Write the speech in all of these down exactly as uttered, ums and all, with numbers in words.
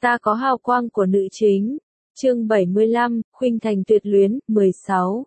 Ta có hào quang của nữ chính. Chương bảy mươi lăm, Khuynh Thành tuyệt luyến, mười sáu.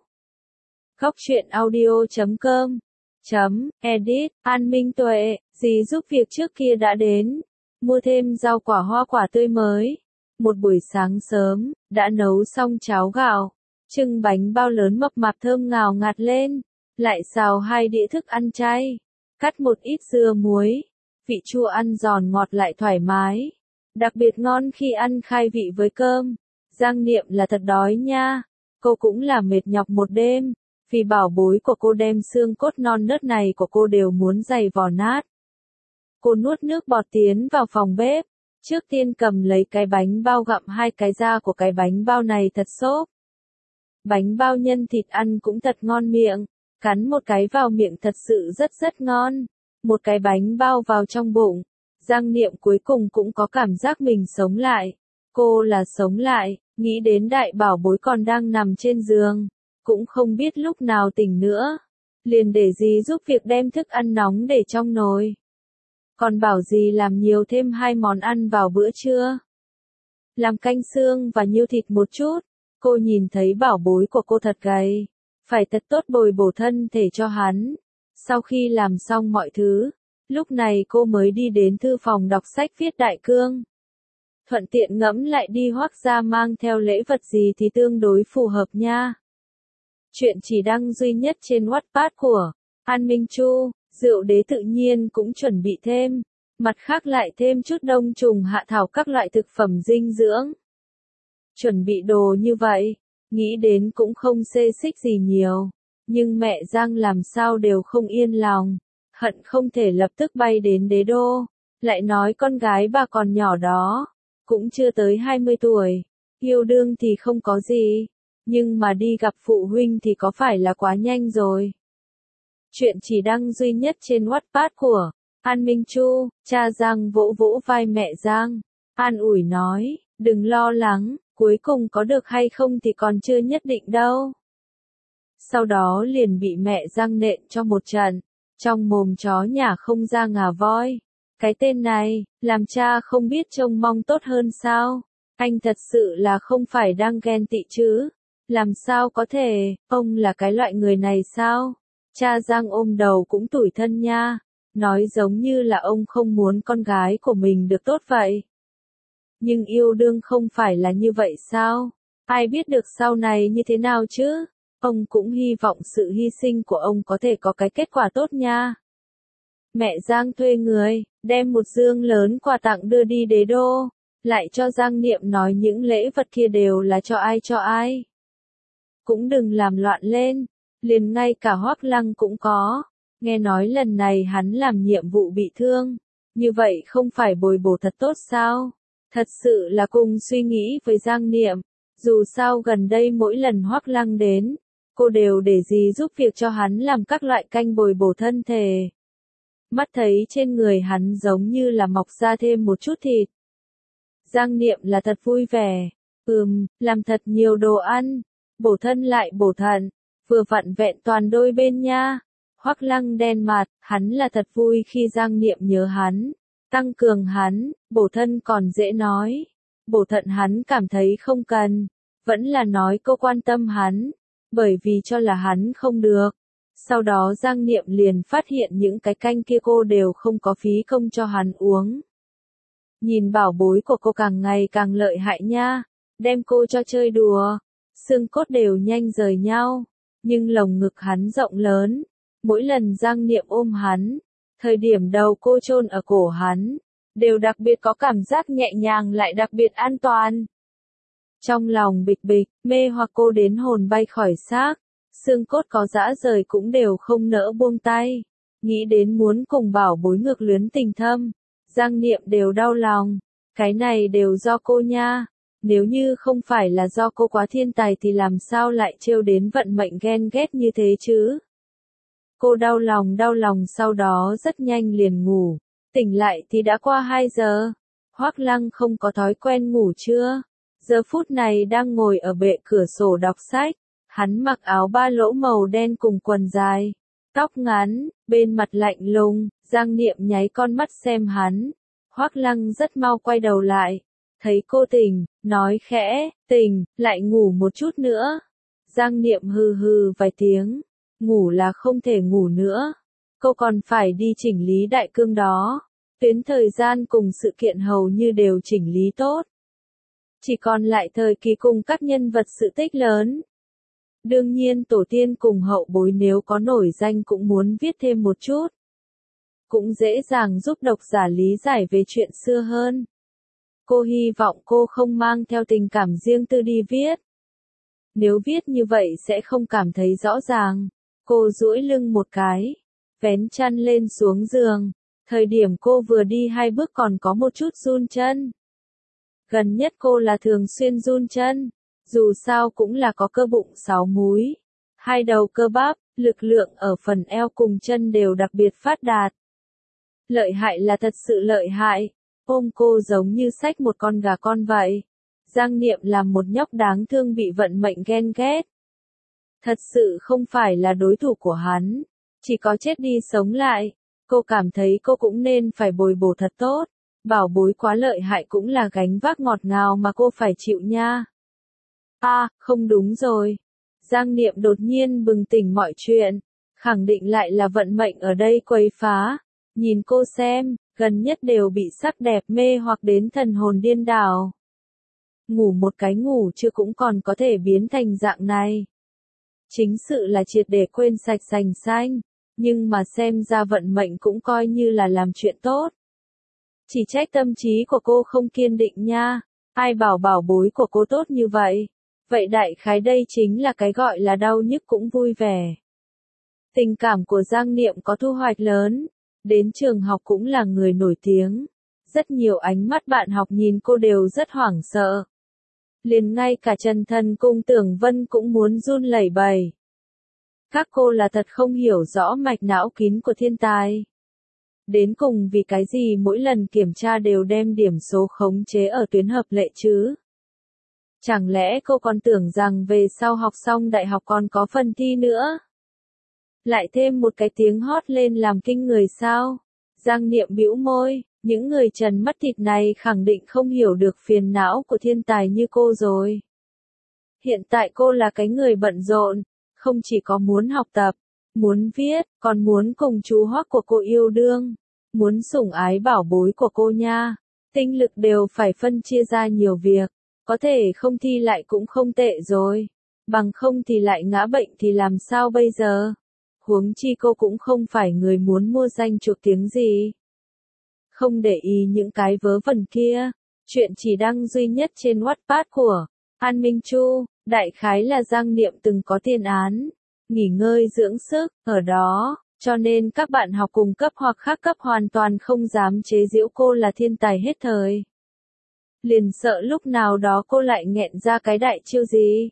Góc truyện audio chấm com chấm edit, An Minh Tuệ, dì giúp việc trước kia đã đến. Mua thêm rau quả hoa quả tươi mới. Một buổi sáng sớm, đã nấu xong cháo gạo. Trưng bánh bao lớn mập mạp thơm ngào ngạt lên. Lại xào hai đĩa thức ăn chay. Cắt một ít dưa muối. Vị chua ăn giòn ngọt lại thoải mái. Đặc biệt ngon khi ăn khai vị với cơm. Giang Niệm là thật đói nha. Cô cũng là mệt nhọc một đêm. Vì bảo bối của cô đem xương cốt non nớt này của cô đều muốn giày vò nát. Cô nuốt nước bọt tiến vào phòng bếp. Trước tiên cầm lấy cái bánh bao gặm hai cái da của cái bánh bao này thật xốp. Bánh bao nhân thịt ăn cũng thật ngon miệng. Cắn một cái vào miệng thật sự rất rất ngon. Một cái bánh bao vào trong bụng. Giang Niệm cuối cùng cũng có cảm giác mình sống lại. Cô là sống lại, nghĩ đến đại bảo bối còn đang nằm trên giường. Cũng không biết lúc nào tỉnh nữa. Liền để dì giúp việc đem thức ăn nóng để trong nồi. Còn bảo dì làm nhiều thêm hai món ăn vào bữa trưa. Làm canh xương và nhiêu thịt một chút. Cô nhìn thấy bảo bối của cô thật gầy. Phải thật tốt bồi bổ thân thể cho hắn. Sau khi làm xong mọi thứ, lúc này cô mới đi đến thư phòng đọc sách viết đại cương. Thuận tiện ngẫm lại đi Hoác gia mang theo lễ vật gì thì tương đối phù hợp nha. Chuyện chỉ đăng duy nhất trên Wattpad của An Minh Chu, rượu đế tự nhiên cũng chuẩn bị thêm. Mặt khác lại thêm chút đông trùng hạ thảo các loại thực phẩm dinh dưỡng. Chuẩn bị đồ như vậy, nghĩ đến cũng không xê xích gì nhiều. Nhưng mẹ Giang làm sao đều không yên lòng. Hận không thể lập tức bay đến đế đô. Lại nói con gái bà còn nhỏ đó. Cũng chưa tới hai mươi tuổi. Yêu đương thì không có gì. Nhưng mà đi gặp phụ huynh thì có phải là quá nhanh rồi. Chuyện chỉ đăng duy nhất trên Wattpad của An Minh Chu. Cha Giang vỗ vỗ vai mẹ Giang. An ủi nói, đừng lo lắng, cuối cùng có được hay không thì còn chưa nhất định đâu. Sau đó liền bị mẹ Giang nện cho một trận. Trong mồm chó nhà không ra ngà voi. Cái tên này, làm cha không biết trông mong tốt hơn sao? Anh thật sự là không phải đang ghen tị chứ? Làm sao có thể, ông là cái loại người này sao? Cha Giang ôm đầu cũng tủi thân nha. Nói giống như là ông không muốn con gái của mình được tốt vậy. Nhưng yêu đương không phải là như vậy sao? Ai biết được sau này như thế nào chứ? Ông cũng hy vọng sự hy sinh của ông có thể có cái kết quả tốt nha. Mẹ Giang thuê người, đem một dương lớn quà tặng đưa đi đế đô. Lại cho Giang Niệm nói những lễ vật kia đều là cho ai cho ai. Cũng đừng làm loạn lên. Liền ngay cả Hoác Lăng cũng có. Nghe nói lần này hắn làm nhiệm vụ bị thương. Như vậy không phải bồi bổ thật tốt sao? Thật sự là cùng suy nghĩ với Giang Niệm. Dù sao gần đây mỗi lần Hoác Lăng đến, cô đều để dì giúp việc cho hắn làm các loại canh bồi bổ thân thể. Mắt thấy trên người hắn giống như là mọc ra thêm một chút thịt. Giang Niệm là thật vui vẻ. Ừm, làm thật nhiều đồ ăn. Bổ thân lại bổ thận. Vừa vặn vẹn toàn đôi bên nha. Hoác Lăng đen mặt, hắn là thật vui khi Giang Niệm nhớ hắn. Tăng cường hắn, bổ thân còn dễ nói. Bổ thận hắn cảm thấy không cần. Vẫn là nói cô quan tâm hắn. Bởi vì cho là hắn không được. Sau đó Giang Niệm liền phát hiện những cái canh kia cô đều không có phí công cho hắn uống. Nhìn bảo bối của cô càng ngày càng lợi hại nha. Đem cô cho chơi đùa. Xương cốt đều nhanh rời nhau. Nhưng lồng ngực hắn rộng lớn. Mỗi lần Giang Niệm ôm hắn. Thời điểm đầu cô chôn ở cổ hắn. Đều đặc biệt có cảm giác nhẹ nhàng lại đặc biệt an toàn. Trong lòng bịch bịch, mê hoặc cô đến hồn bay khỏi xác. Xương cốt có dã rời cũng đều không nỡ buông tay. Nghĩ đến muốn cùng bảo bối ngược luyến tình thâm. Giang Niệm đều đau lòng. Cái này đều do cô nha. Nếu như không phải là do cô quá thiên tài thì làm sao lại trêu đến vận mệnh ghen ghét như thế chứ? Cô đau lòng đau lòng sau đó rất nhanh liền ngủ. Tỉnh lại thì đã qua hai giờ. Hoác Lăng không có thói quen ngủ trưa. Giờ phút này đang ngồi ở bệ cửa sổ đọc sách. Hắn mặc áo ba lỗ màu đen cùng quần dài. Tóc ngắn, bên mặt lạnh lùng. Giang Niệm nháy con mắt xem hắn. Hoác Lăng rất mau quay đầu lại. Thấy cô tỉnh, nói khẽ, tỉnh, lại ngủ một chút nữa. Giang Niệm hừ hừ vài tiếng, ngủ là không thể ngủ nữa. Cô còn phải đi chỉnh lý đại cương đó. Tuyến thời gian cùng sự kiện hầu như đều chỉnh lý tốt. Chỉ còn lại thời kỳ cùng các nhân vật sự tích lớn. Đương nhiên tổ tiên cùng hậu bối nếu có nổi danh cũng muốn viết thêm một chút. Cũng dễ dàng giúp độc giả lý giải về chuyện xưa hơn. Cô hy vọng cô không mang theo tình cảm riêng tư đi viết. Nếu viết như vậy sẽ không cảm thấy rõ ràng. Cô duỗi lưng một cái, vén chăn lên xuống giường. Thời điểm cô vừa đi hai bước còn có một chút run chân. Gần nhất cô là thường xuyên run chân. Dù sao cũng là có cơ bụng sáu múi. Hai đầu cơ bắp, lực lượng ở phần eo cùng chân đều đặc biệt phát đạt. Lợi hại là thật sự lợi hại. Ôm cô giống như xách một con gà con vậy. Giang Niệm là một nhóc đáng thương bị vận mệnh ghen ghét. Thật sự không phải là đối thủ của hắn. Chỉ có chết đi sống lại. Cô cảm thấy cô cũng nên phải bồi bổ thật tốt. Bảo bối quá lợi hại cũng là gánh vác ngọt ngào mà cô phải chịu nha. À, không đúng rồi. Giang Niệm đột nhiên bừng tỉnh mọi chuyện. Khẳng định lại là vận mệnh ở đây quấy phá. Nhìn cô xem, gần nhất đều bị sắc đẹp mê hoặc đến thần hồn điên đảo. Ngủ một cái ngủ chưa cũng còn có thể biến thành dạng này. Chính sự là triệt để quên sạch sành xanh. Nhưng mà xem ra vận mệnh cũng coi như là làm chuyện tốt. Chỉ trách tâm trí của cô không kiên định nha. Ai bảo bảo bối của cô tốt như vậy. Vậy đại khái đây chính là cái gọi là đau nhức cũng vui vẻ. Tình cảm của Giang Niệm có thu hoạch lớn. Đến trường học cũng là người nổi tiếng. Rất nhiều ánh mắt bạn học nhìn cô đều rất hoảng sợ. Liền ngay cả Trần Thần Cung Tưởng Vân cũng muốn run lẩy bẩy. Các cô là thật không hiểu rõ mạch não kín của thiên tài. Đến cùng vì cái gì mỗi lần kiểm tra đều đem điểm số khống chế ở tuyến hợp lệ chứ? Chẳng lẽ cô còn tưởng rằng về sau học xong đại học còn có phần thi nữa? Lại thêm một cái tiếng hót lên làm kinh người sao? Giang Niệm bĩu môi, những người trần mắt thịt này khẳng định không hiểu được phiền não của thiên tài như cô rồi. Hiện tại cô là cái người bận rộn, không chỉ có muốn học tập, muốn viết, còn muốn cùng chú Hoắc của cô yêu đương, muốn sủng ái bảo bối của cô nha. Tinh lực đều phải phân chia ra nhiều việc, có thể không thi lại cũng không tệ rồi. Bằng không thì lại ngã bệnh thì làm sao bây giờ? Huống chi cô cũng không phải người muốn mua danh chuộc tiếng gì. Không để ý những cái vớ vẩn kia. Chuyện chỉ đăng duy nhất trên Wattpad của An Minh Chu, đại khái là Giang Niệm từng có tiền án, nghỉ ngơi dưỡng sức, ở đó, cho nên các bạn học cùng cấp hoặc khác cấp hoàn toàn không dám chế giễu cô là thiên tài hết thời. Liền sợ lúc nào đó cô lại nghẹn ra cái đại chiêu gì.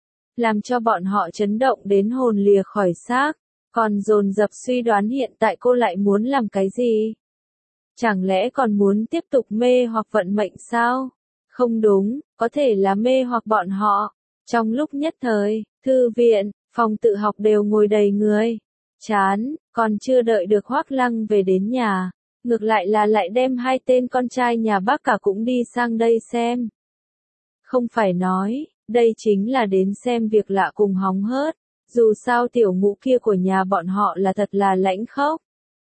Làm cho bọn họ chấn động đến hồn lìa khỏi xác, còn dồn dập suy đoán hiện tại cô lại muốn làm cái gì. Chẳng lẽ còn muốn tiếp tục mê hoặc vận mệnh sao? Không đúng, có thể là mê hoặc bọn họ. Trong lúc nhất thời, thư viện, phòng tự học đều ngồi đầy người. Chán, còn chưa đợi được Hoắc Lăng về đến nhà. Ngược lại là lại đem hai tên con trai nhà bác cả cũng đi sang đây xem. Không phải nói, đây chính là đến xem việc lạ cùng hóng hớt. Dù sao tiểu ngũ kia của nhà bọn họ là thật là lãnh khốc.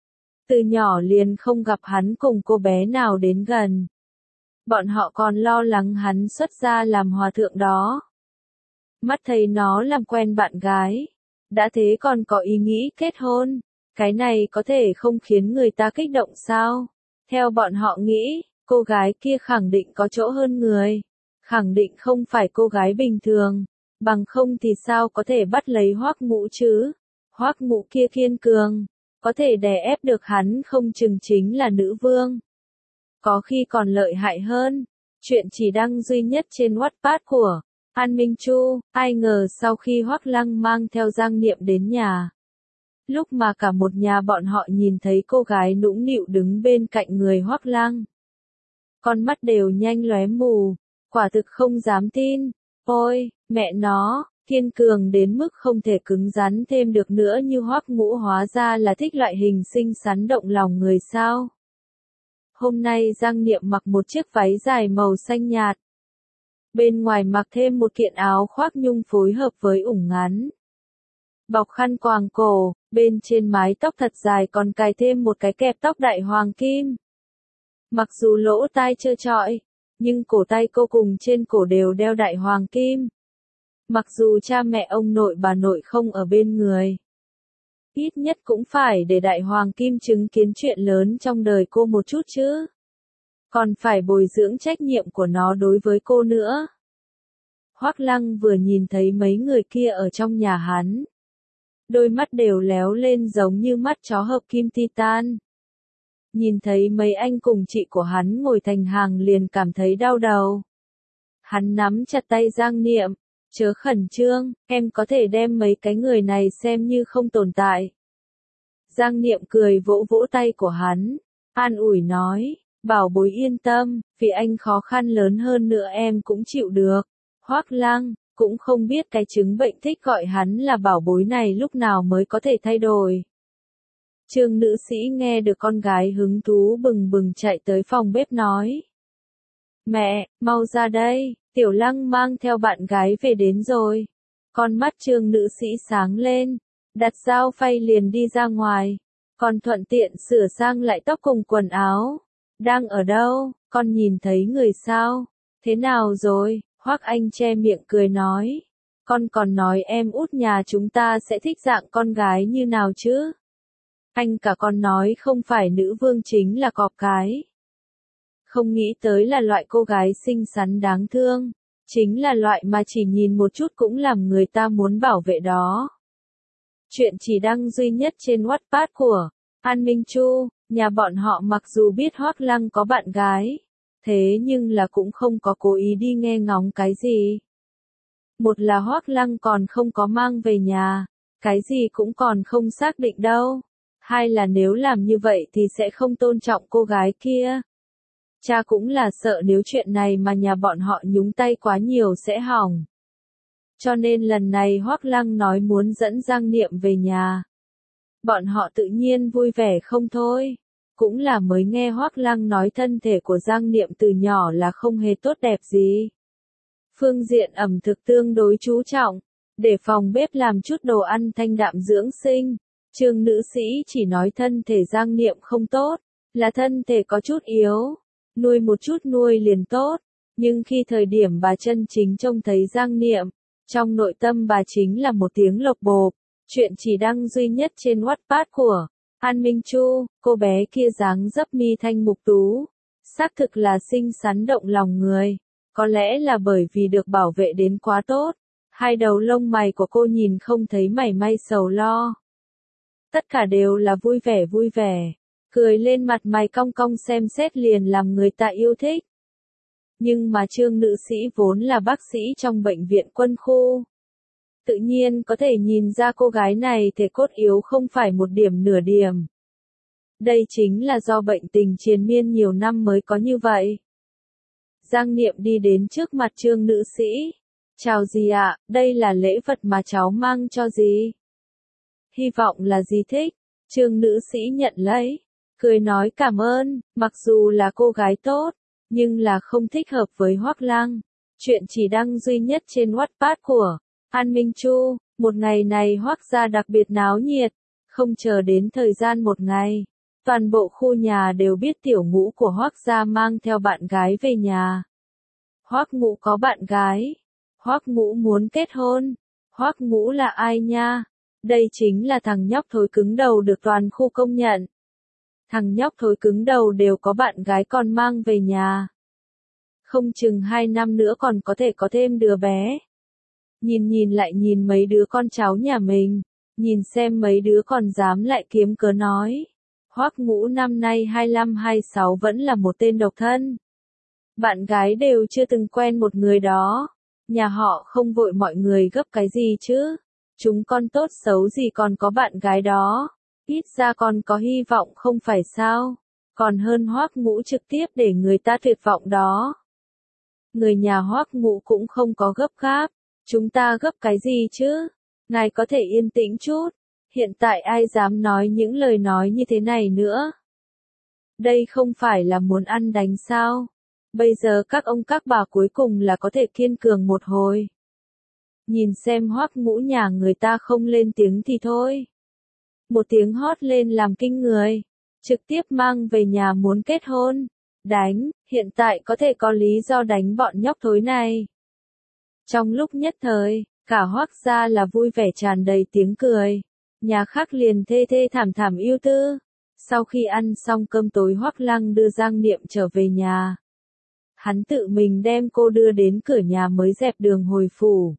Từ nhỏ liền không gặp hắn cùng cô bé nào đến gần. Bọn họ còn lo lắng hắn xuất gia làm hòa thượng đó. Mắt thấy nó làm quen bạn gái. Đã thế còn có ý nghĩ kết hôn. Cái này có thể không khiến người ta kích động sao? Theo bọn họ nghĩ, cô gái kia khẳng định có chỗ hơn người. Khẳng định không phải cô gái bình thường. Bằng không thì sao có thể bắt lấy Hoắc Ngũ chứ? Hoắc Ngũ kia kiên cường. Có thể đè ép được hắn không chừng chính là nữ vương. Có khi còn lợi hại hơn. Chuyện chỉ đăng duy nhất trên Wattpad của An Minh Chu. Ai ngờ sau khi Hoắc Lăng mang theo Giang Niệm đến nhà. Lúc mà cả một nhà bọn họ nhìn thấy cô gái nũng nịu đứng bên cạnh người Hoắc Lăng. Con mắt đều nhanh lóe mù. Quả thực không dám tin. Ôi, mẹ nó, kiên cường đến mức không thể cứng rắn thêm được nữa như Hoắc Ngũ hóa ra là thích loại hình xinh xắn động lòng người sao. Hôm nay Giang Niệm mặc một chiếc váy dài màu xanh nhạt. Bên ngoài mặc thêm một kiện áo khoác nhung phối hợp với ủng ngắn. Bọc khăn quàng cổ, bên trên mái tóc thật dài còn cài thêm một cái kẹp tóc đại hoàng kim. Mặc dù lỗ tai trơ trọi, nhưng cổ tay cô cùng trên cổ đều đeo đại hoàng kim. Mặc dù cha mẹ ông nội bà nội không ở bên người, ít nhất cũng phải để đại hoàng kim chứng kiến chuyện lớn trong đời cô một chút chứ. Còn phải bồi dưỡng trách nhiệm của nó đối với cô nữa. Hoắc Lăng vừa nhìn thấy mấy người kia ở trong nhà hắn, đôi mắt đều léo lên giống như mắt chó hợp kim titan. Nhìn thấy mấy anh cùng chị của hắn ngồi thành hàng liền cảm thấy đau đầu. Hắn nắm chặt tay Giang Niệm, chớ khẩn trương, em có thể đem mấy cái người này xem như không tồn tại. Giang Niệm cười vỗ vỗ tay của hắn, an ủi nói, bảo bối yên tâm, vì anh khó khăn lớn hơn nữa em cũng chịu được. Hoắc Lăng cũng không biết cái chứng bệnh thích gọi hắn là bảo bối này lúc nào mới có thể thay đổi. Trương nữ sĩ nghe được con gái hứng thú bừng bừng chạy tới phòng bếp nói. Mẹ, mau ra đây, Tiểu Lăng mang theo bạn gái về đến rồi. Con mắt Trương nữ sĩ sáng lên, đặt dao phay liền đi ra ngoài, còn thuận tiện sửa sang lại tóc cùng quần áo. Đang ở đâu, con nhìn thấy người sao? Thế nào rồi? Hoắc Anh che miệng cười nói. Con còn nói em út nhà chúng ta sẽ thích dạng con gái như nào chứ? Anh cả con nói không phải nữ vương chính là cọp cái. Không nghĩ tới là loại cô gái xinh xắn đáng thương. Chính là loại mà chỉ nhìn một chút cũng làm người ta muốn bảo vệ đó. Chuyện chỉ đăng duy nhất trên Wattpad của An Minh Chu. Nhà bọn họ mặc dù biết Hoắc Lăng có bạn gái, thế nhưng là cũng không có cố ý đi nghe ngóng cái gì. Một là Hoắc Lăng còn không có mang về nhà, cái gì cũng còn không xác định đâu. Hai là nếu làm như vậy thì sẽ không tôn trọng cô gái kia. Cha cũng là sợ nếu chuyện này mà nhà bọn họ nhúng tay quá nhiều sẽ hỏng. Cho nên lần này Hoắc Lăng nói muốn dẫn Giang Niệm về nhà. Bọn họ tự nhiên vui vẻ không thôi. Cũng là mới nghe Hoắc Lăng nói thân thể của Giang Niệm từ nhỏ là không hề tốt đẹp gì. Phương diện ẩm thực tương đối chú trọng, để phòng bếp làm chút đồ ăn thanh đạm dưỡng sinh. Trương nữ sĩ chỉ nói thân thể Giang Niệm không tốt, là thân thể có chút yếu, nuôi một chút nuôi liền tốt. Nhưng khi thời điểm bà chân chính trông thấy Giang Niệm, trong nội tâm bà chính là một tiếng lộc bộp. Chuyện chỉ đăng duy nhất trên Wattpad của An Minh Chu. Cô bé kia dáng dấp mi thanh mục tú, xác thực là xinh xắn động lòng người. Có lẽ là bởi vì được bảo vệ đến quá tốt, hai đầu lông mày của cô nhìn không thấy mảy may sầu lo. Tất cả đều là vui vẻ vui vẻ, cười lên mặt mày cong cong xem xét liền làm người ta yêu thích. Nhưng mà Trương nữ sĩ vốn là bác sĩ trong bệnh viện quân khu, tự nhiên có thể nhìn ra cô gái này thể cốt yếu không phải một điểm nửa điểm. Đây chính là do bệnh tình triền miên nhiều năm mới có như vậy. Giang Niệm đi đến trước mặt Trương nữ sĩ. Chào dì ạ, đây là lễ vật mà cháu mang cho dì. Hy vọng là dì thích. Trương nữ sĩ nhận lấy, cười nói cảm ơn, mặc dù là cô gái tốt, nhưng là không thích hợp với Hoắc Lăng. Chuyện chỉ đăng duy nhất trên Wattpad của An Minh Chu. Một ngày này Hoắc gia đặc biệt náo nhiệt, không chờ đến thời gian một ngày. Toàn bộ khu nhà đều biết tiểu Ngũ của Hoắc gia mang theo bạn gái về nhà. Hoắc Ngũ có bạn gái. Hoắc Ngũ muốn kết hôn. Hoắc Ngũ là ai nha? Đây chính là thằng nhóc thối cứng đầu được toàn khu công nhận. Thằng nhóc thối cứng đầu đều có bạn gái còn mang về nhà. Không chừng hai năm nữa còn có thể có thêm đứa bé. Nhìn nhìn lại nhìn mấy đứa con cháu nhà mình, nhìn xem mấy đứa còn dám lại kiếm cớ nói. Hoắc Ngũ năm nay hai lăm hai sáu vẫn là một tên độc thân. Bạn gái đều chưa từng quen một người đó. Nhà họ không vội mọi người gấp cái gì chứ. Chúng con tốt xấu gì còn có bạn gái đó. Ít ra còn có hy vọng không phải sao. Còn hơn Hoắc Ngũ trực tiếp để người ta tuyệt vọng đó. Người nhà Hoắc Ngũ cũng không có gấp gáp. Chúng ta gấp cái gì chứ? Ngài có thể yên tĩnh chút. Hiện tại ai dám nói những lời nói như thế này nữa? Đây không phải là muốn ăn đánh sao? Bây giờ các ông các bà cuối cùng là có thể kiên cường một hồi. Nhìn xem Hoắc Ngũ nhà người ta không lên tiếng thì thôi. Một tiếng hót lên làm kinh người. Trực tiếp mang về nhà muốn kết hôn. Đánh, hiện tại có thể có lý do đánh bọn nhóc thối này. Trong lúc nhất thời, cả Hoắc gia là vui vẻ tràn đầy tiếng cười. Nhà khác liền thê thê thảm thảm yêu tư. Sau khi ăn xong cơm tối Hoắc Lăng đưa Giang Niệm trở về nhà. Hắn tự mình đem cô đưa đến cửa nhà mới dẹp đường hồi phủ.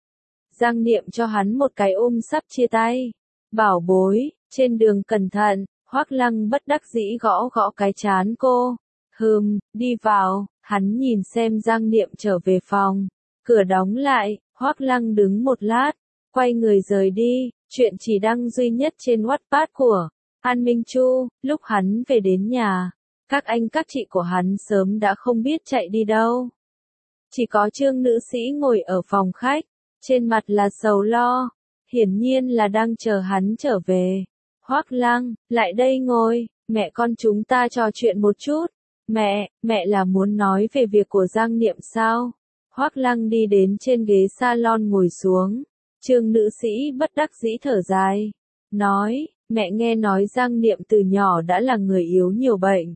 Giang Niệm cho hắn một cái ôm sắp chia tay. Bảo bối, trên đường cẩn thận, Hoắc Lăng bất đắc dĩ gõ gõ cái trán cô. Hừm, đi vào, hắn nhìn xem Giang Niệm trở về phòng. Cửa đóng lại, Hoắc Lăng đứng một lát, quay người rời đi, chuyện chỉ đăng duy nhất trên Wattpad của An Minh Chu. Lúc hắn về đến nhà, các anh các chị của hắn sớm đã không biết chạy đi đâu. Chỉ có Trương nữ sĩ ngồi ở phòng khách, trên mặt là sầu lo, hiển nhiên là đang chờ hắn trở về. Hoắc Lăng, lại đây ngồi, mẹ con chúng ta trò chuyện một chút. Mẹ, mẹ là muốn nói về việc của Giang Niệm sao? Hoắc Lăng đi đến trên ghế salon ngồi xuống. Trương nữ sĩ bất đắc dĩ thở dài. Nói, mẹ nghe nói Giang Niệm từ nhỏ đã là người yếu nhiều bệnh.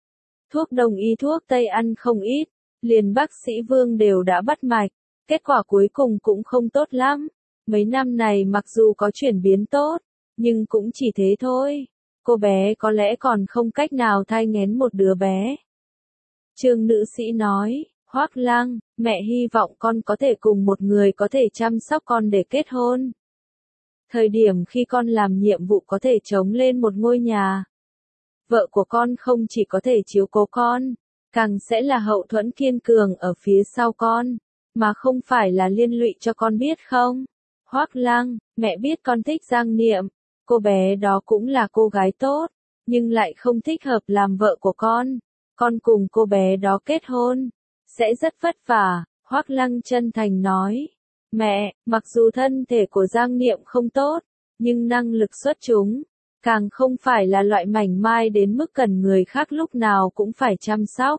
Thuốc đông y thuốc tây ăn không ít, liền bác sĩ Vương đều đã bắt mạch. Kết quả cuối cùng cũng không tốt lắm. Mấy năm này mặc dù có chuyển biến tốt, nhưng cũng chỉ thế thôi. Cô bé có lẽ còn không cách nào thai nghén một đứa bé. Trương nữ sĩ nói, Hoắc Lăng, mẹ hy vọng con có thể cùng một người có thể chăm sóc con để kết hôn. Thời điểm khi con làm nhiệm vụ có thể chống lên một ngôi nhà. Vợ của con không chỉ có thể chiếu cố con, càng sẽ là hậu thuẫn kiên cường ở phía sau con, mà không phải là liên lụy cho con biết không? Hoắc Lăng, mẹ biết con thích Giang Niệm, cô bé đó cũng là cô gái tốt, nhưng lại không thích hợp làm vợ của con. Con cùng cô bé đó kết hôn, sẽ rất vất vả, Hoắc Lăng chân thành nói. Mẹ, mặc dù thân thể của Giang Niệm không tốt, nhưng năng lực xuất chúng, càng không phải là loại mảnh mai đến mức cần người khác lúc nào cũng phải chăm sóc.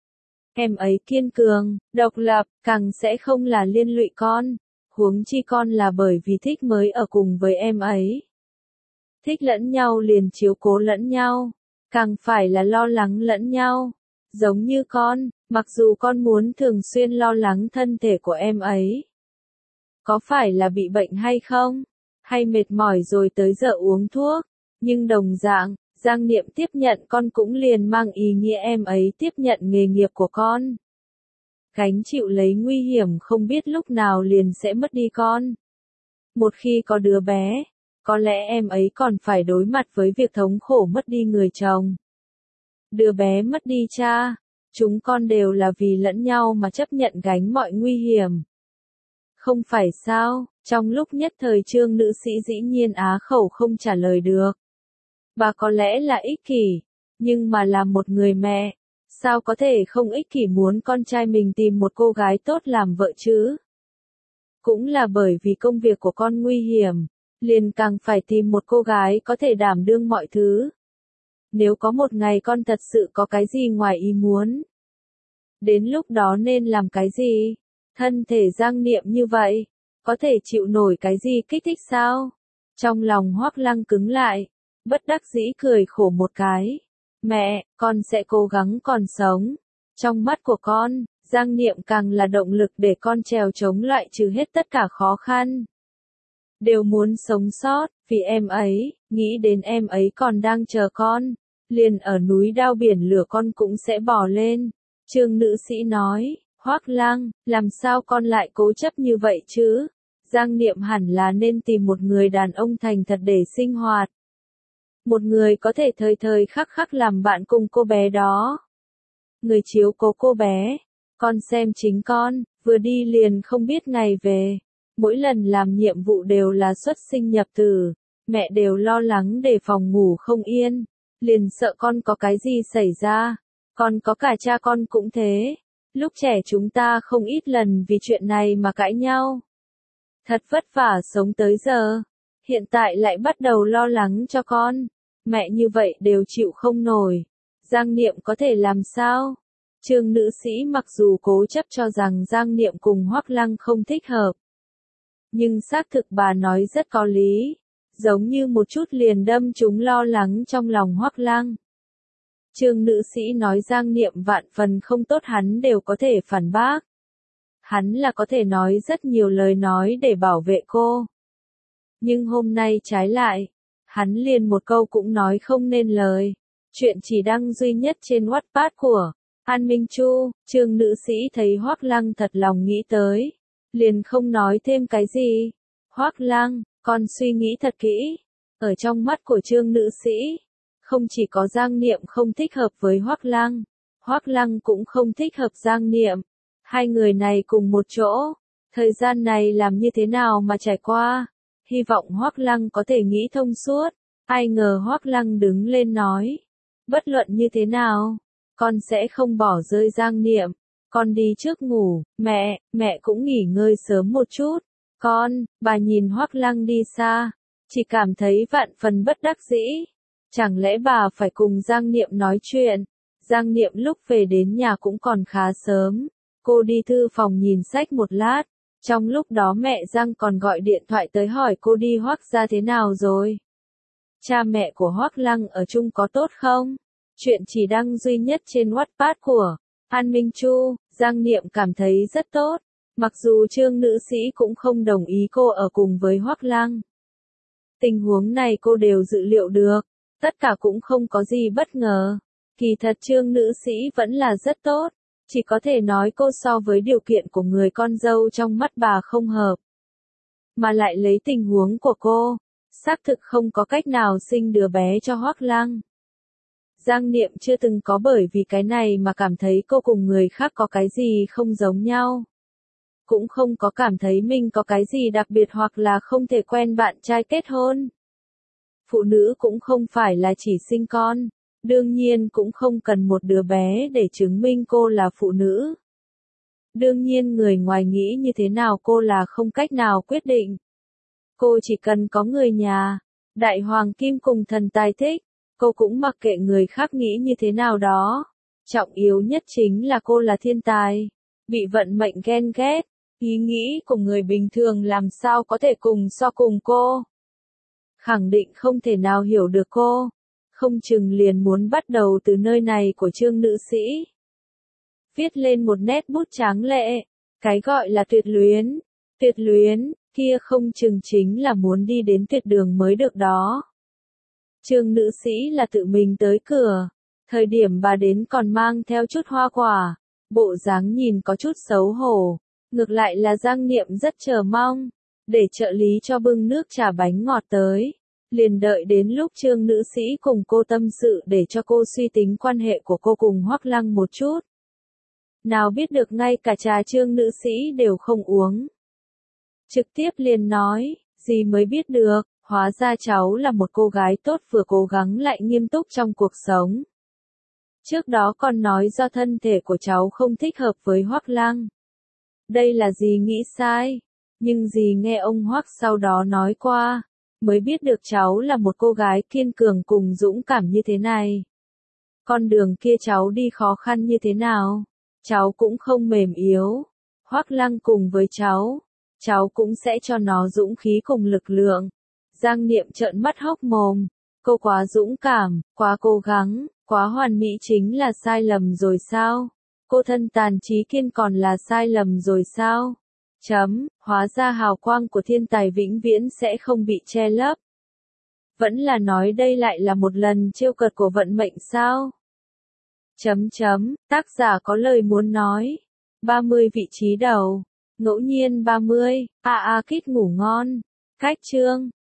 Em ấy kiên cường, độc lập, càng sẽ không là liên lụy con, huống chi con là bởi vì thích mới ở cùng với em ấy. Thích lẫn nhau liền chiếu cố lẫn nhau, càng phải là lo lắng lẫn nhau. Giống như con, mặc dù con muốn thường xuyên lo lắng thân thể của em ấy. Có phải là bị bệnh hay không? Hay mệt mỏi rồi tới giờ uống thuốc? Nhưng đồng dạng, Giang Niệm tiếp nhận con cũng liền mang ý nghĩa em ấy tiếp nhận nghề nghiệp của con. Gánh chịu lấy nguy hiểm không biết lúc nào liền sẽ mất đi con. Một khi có đứa bé, có lẽ em ấy còn phải đối mặt với việc thống khổ mất đi người chồng. Đứa bé mất đi cha, chúng con đều là vì lẫn nhau mà chấp nhận gánh mọi nguy hiểm. Không phải sao, trong lúc nhất thời Trương nữ sĩ dĩ nhiên á khẩu không trả lời được. Bà có lẽ là ích kỷ, nhưng mà là một người mẹ, sao có thể không ích kỷ muốn con trai mình tìm một cô gái tốt làm vợ chứ? Cũng là bởi vì công việc của con nguy hiểm, liền càng phải tìm một cô gái có thể đảm đương mọi thứ. Nếu có một ngày con thật sự có cái gì ngoài ý muốn, đến lúc đó nên làm cái gì? Thân thể Giang Niệm như vậy, có thể chịu nổi cái gì kích thích sao? Trong lòng Hoắc Lăng cứng lại, bất đắc dĩ cười khổ một cái. Mẹ, con sẽ cố gắng còn sống. Trong mắt của con, Giang Niệm càng là động lực để con trèo chống loại trừ hết tất cả khó khăn. Đều muốn sống sót, vì em ấy, nghĩ đến em ấy còn đang chờ con, liền ở núi đao biển lửa con cũng sẽ bỏ lên. Trương nữ sĩ nói, Hoắc Lăng, làm sao con lại cố chấp như vậy chứ? Giang Niệm hẳn là nên tìm một người đàn ông thành thật để sinh hoạt. Một người có thể thời thời khắc khắc làm bạn cùng cô bé đó. Người chiếu cố cô bé. Con xem chính con, vừa đi liền không biết ngày về. Mỗi lần làm nhiệm vụ đều là xuất sinh nhập tử. Mẹ đều lo lắng để phòng ngủ không yên. Liền sợ con có cái gì xảy ra. Còn có cả cha con cũng thế. Lúc trẻ chúng ta không ít lần vì chuyện này mà cãi nhau. Thật vất vả sống tới giờ. Hiện tại lại bắt đầu lo lắng cho con. Mẹ như vậy đều chịu không nổi. Giang Niệm có thể làm sao? Trương nữ sĩ mặc dù cố chấp cho rằng Giang Niệm cùng Hoắc Lăng không thích hợp. Nhưng xác thực bà nói rất có lý. Giống như một chút liền đâm trúng lo lắng trong lòng Hoắc Lăng. Trương nữ sĩ nói Giang Niệm vạn phần không tốt hắn đều có thể phản bác. Hắn là có thể nói rất nhiều lời nói để bảo vệ cô. Nhưng hôm nay trái lại, hắn liền một câu cũng nói không nên lời. Chuyện chỉ đăng duy nhất trên Wattpad của An Minh Chu, Trương nữ sĩ thấy Hoắc Lăng thật lòng nghĩ tới. Liền không nói thêm cái gì. Hoắc Lăng, con suy nghĩ thật kỹ. Ở trong mắt của Trương nữ sĩ, không chỉ có Giang Niệm không thích hợp với Hoắc Lăng, Hoắc Lăng cũng không thích hợp Giang Niệm. Hai người này cùng một chỗ, thời gian này làm như thế nào mà trải qua, hy vọng Hoắc Lăng có thể nghĩ thông suốt. Ai ngờ Hoắc Lăng đứng lên nói, bất luận như thế nào, con sẽ không bỏ rơi Giang Niệm, con đi trước ngủ, mẹ, mẹ cũng nghỉ ngơi sớm một chút. Con, bà nhìn Hoắc Lăng đi xa, chỉ cảm thấy vạn phần bất đắc dĩ. Chẳng lẽ bà phải cùng Giang Niệm nói chuyện? Giang Niệm lúc về đến nhà cũng còn khá sớm. Cô đi thư phòng nhìn sách một lát. Trong lúc đó mẹ Giang còn gọi điện thoại tới hỏi cô đi Hoắc gia thế nào rồi. Cha mẹ của Hoắc Lăng ở chung có tốt không? Chuyện chỉ đăng duy nhất trên Wattpad của An Minh Chu. Giang Niệm cảm thấy rất tốt. Mặc dù Trương nữ sĩ cũng không đồng ý cô ở cùng với Hoắc Lăng. Tình huống này cô đều dự liệu được. Tất cả cũng không có gì bất ngờ. Kỳ thật Trương nữ sĩ vẫn là rất tốt. Chỉ có thể nói cô so với điều kiện của người con dâu trong mắt bà không hợp. Mà lại lấy tình huống của cô, xác thực không có cách nào sinh đứa bé cho Hoắc Lăng. Giang Niệm chưa từng có bởi vì cái này mà cảm thấy cô cùng người khác có cái gì không giống nhau. Cũng không có cảm thấy mình có cái gì đặc biệt hoặc là không thể quen bạn trai kết hôn. Phụ nữ cũng không phải là chỉ sinh con, đương nhiên cũng không cần một đứa bé để chứng minh cô là phụ nữ. Đương nhiên người ngoài nghĩ như thế nào cô là không cách nào quyết định. Cô chỉ cần có người nhà, đại hoàng kim cùng thần tài thích, cô cũng mặc kệ người khác nghĩ như thế nào đó. Trọng yếu nhất chính là cô là thiên tài, bị vận mệnh ghen ghét, ý nghĩ của người bình thường làm sao có thể cùng so cùng cô. Khẳng định không thể nào hiểu được cô, không chừng liền muốn bắt đầu từ nơi này của Trương nữ sĩ. Viết lên một nét bút tráng lệ, cái gọi là tuyệt luyến, tuyệt luyến, kia không chừng chính là muốn đi đến tuyệt đường mới được đó. Trương nữ sĩ là tự mình tới cửa, thời điểm bà đến còn mang theo chút hoa quả, bộ dáng nhìn có chút xấu hổ, ngược lại là Giang Niệm rất chờ mong, để trợ lý cho bưng nước trà bánh ngọt tới. Liền đợi đến lúc Trương nữ sĩ cùng cô tâm sự để cho cô suy tính quan hệ của cô cùng Hoắc Lăng một chút. Nào biết được ngay cả trà Trương nữ sĩ đều không uống. Trực tiếp liền nói, gì mới biết được, hóa ra cháu là một cô gái tốt vừa cố gắng lại nghiêm túc trong cuộc sống. Trước đó còn nói do thân thể của cháu không thích hợp với Hoắc Lăng. Đây là gì nghĩ sai, nhưng gì nghe ông Hoắc sau đó nói qua, mới biết được cháu là một cô gái kiên cường cùng dũng cảm như thế này. Con đường kia cháu đi khó khăn như thế nào, cháu cũng không mềm yếu. Hoắc Lăng cùng với cháu, cháu cũng sẽ cho nó dũng khí cùng lực lượng. Giang Niệm trợn mắt hốc mồm, cô quá dũng cảm, quá cố gắng, quá hoàn mỹ chính là sai lầm rồi sao? Cô thân tàn trí kiên còn là sai lầm rồi sao? Chấm, hóa ra hào quang của thiên tài vĩnh viễn sẽ không bị che lấp. Vẫn là nói đây lại là một lần trêu cợt của vận mệnh sao? Chấm chấm, tác giả có lời muốn nói. ba mươi vị trí đầu. Ngẫu nhiên ba mươi, a a kít ngủ ngon. Cách chương.